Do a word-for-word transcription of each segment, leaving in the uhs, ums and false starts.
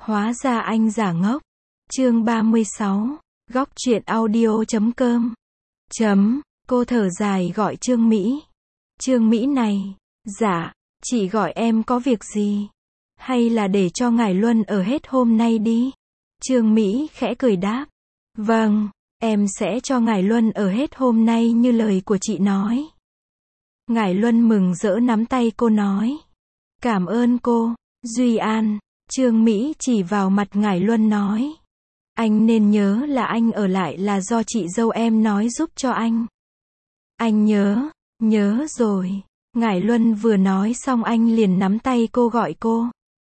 Hóa ra anh giả ngốc. Chương ba mươi sáu. Góc truyện audio chấm com. Chấm, cô thở dài gọi Trương Mỹ. Trương Mỹ này, dạ, chị gọi em có việc gì? Hay là để cho ngài Luân ở hết hôm nay đi? Trương Mỹ khẽ cười đáp. Vâng, em sẽ cho ngài Luân ở hết hôm nay như lời của chị nói. Ngài Luân mừng rỡ nắm tay cô nói. Cảm ơn cô, Duy An. Trương Mỹ chỉ vào mặt ngài Luân nói. Anh nên nhớ là anh ở lại là do chị dâu em nói giúp cho anh. Anh nhớ, nhớ rồi. Ngài Luân vừa nói xong anh liền nắm tay cô gọi cô.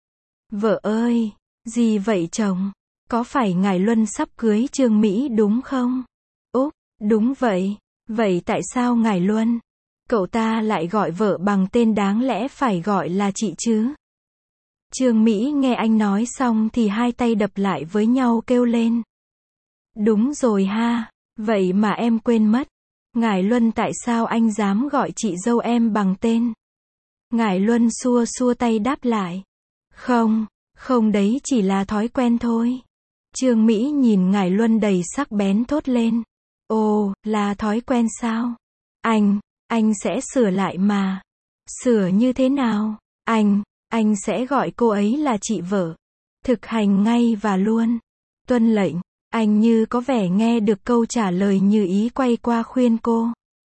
Vợ ơi, gì vậy chồng? Có phải ngài Luân sắp cưới Trương Mỹ đúng không? Úp, đúng vậy. Vậy tại sao ngài Luân? Cậu ta lại gọi vợ bằng tên đáng lẽ phải gọi là chị chứ? Trương Mỹ nghe anh nói xong thì hai tay đập lại với nhau kêu lên. Đúng rồi ha, vậy mà em quên mất. Ngài Luân tại sao anh dám gọi chị dâu em bằng tên? Ngài Luân xua xua tay đáp lại. Không, không đấy chỉ là thói quen thôi. Trương Mỹ nhìn ngài Luân đầy sắc bén thốt lên. Ồ, là thói quen sao? Anh, anh sẽ sửa lại mà. Sửa như thế nào? Anh, anh sẽ gọi cô ấy là chị vợ. Thực hành ngay và luôn. Tuân lệnh. Anh như có vẻ nghe được câu trả lời như ý quay qua khuyên cô.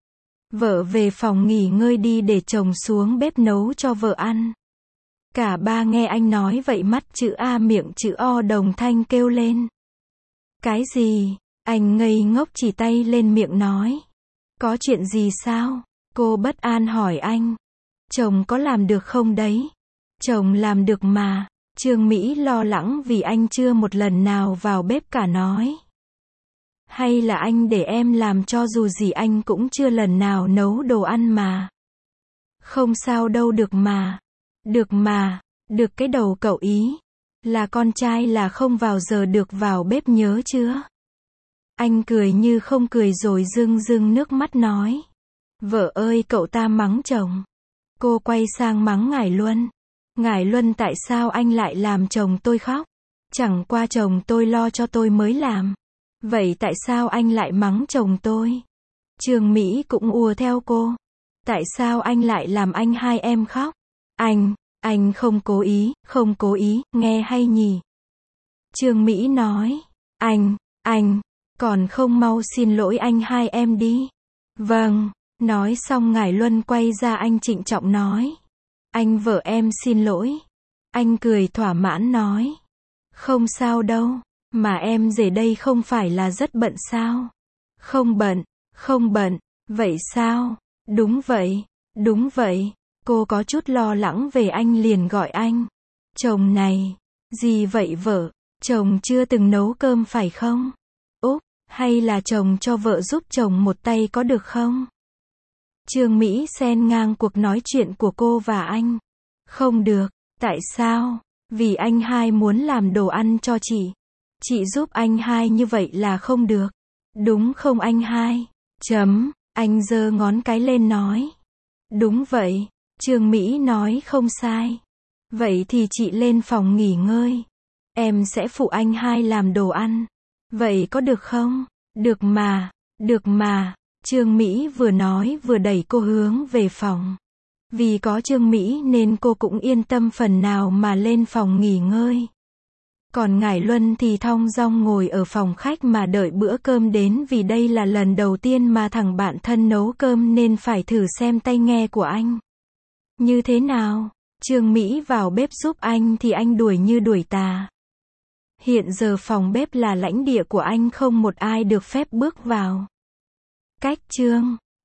Vợ về phòng nghỉ ngơi đi để chồng xuống bếp nấu cho vợ ăn. Cả ba nghe anh nói vậy mắt chữ A miệng chữ O đồng thanh kêu lên. Cái gì? Anh ngây ngốc chỉ tay lên miệng nói. Có chuyện gì sao? Cô bất an hỏi anh. Chồng có làm được không đấy? Chồng làm được mà. Trương Mỹ lo lắng vì anh chưa một lần nào vào bếp cả nói. Hay là anh để em làm cho dù gì anh cũng chưa lần nào nấu đồ ăn mà. Không sao đâu được mà. Được mà. Được cái đầu cậu ý. Là con trai là không vào giờ được vào bếp nhớ chưa? Anh cười như không cười rồi rưng rưng nước mắt nói. Vợ ơi cậu ta mắng chồng. Cô quay sang mắng ngài Luân. Ngài Luân tại sao anh lại làm chồng tôi khóc? Chẳng qua chồng tôi lo cho tôi mới làm. Vậy tại sao anh lại mắng chồng tôi? Trương Mỹ cũng ùa theo cô. Tại sao anh lại làm anh hai em khóc? Anh, anh không cố ý, không cố ý, nghe hay nhỉ? Trương Mỹ nói. Anh, anh, còn không mau xin lỗi anh hai em đi. Vâng, nói xong ngài Luân quay ra anh trịnh trọng nói. Anh vợ em xin lỗi. Anh cười thỏa mãn nói. Không sao đâu, mà em về đây không phải là rất bận sao? Không bận, không bận, vậy sao? Đúng vậy, đúng vậy. Cô có chút lo lắng về anh liền gọi anh. Chồng này, gì vậy vợ? Chồng chưa từng nấu cơm phải không? Úp, hay là chồng cho vợ giúp chồng một tay có được không? Trương Mỹ xen ngang cuộc nói chuyện của cô và anh. Không được, tại sao? Vì anh hai muốn làm đồ ăn cho chị. Chị giúp anh hai như vậy là không được. Đúng không anh hai? Chấm, anh giơ ngón cái lên nói. Đúng vậy, Trương Mỹ nói không sai. Vậy thì chị lên phòng nghỉ ngơi. Em sẽ phụ anh hai làm đồ ăn. Vậy có được không? Được mà, được mà. Trương Mỹ vừa nói vừa đẩy cô hướng về phòng. Vì có Trương Mỹ nên cô cũng yên tâm phần nào mà lên phòng nghỉ ngơi. Còn ngài Luân thì thong dong ngồi ở phòng khách mà đợi bữa cơm đến vì đây là lần đầu tiên mà thằng bạn thân nấu cơm nên phải thử xem tay nghề của anh. Như thế nào? Trương Mỹ vào bếp giúp anh thì anh đuổi như đuổi tà. Hiện giờ phòng bếp là lãnh địa của anh không một ai được phép bước vào. Cách chương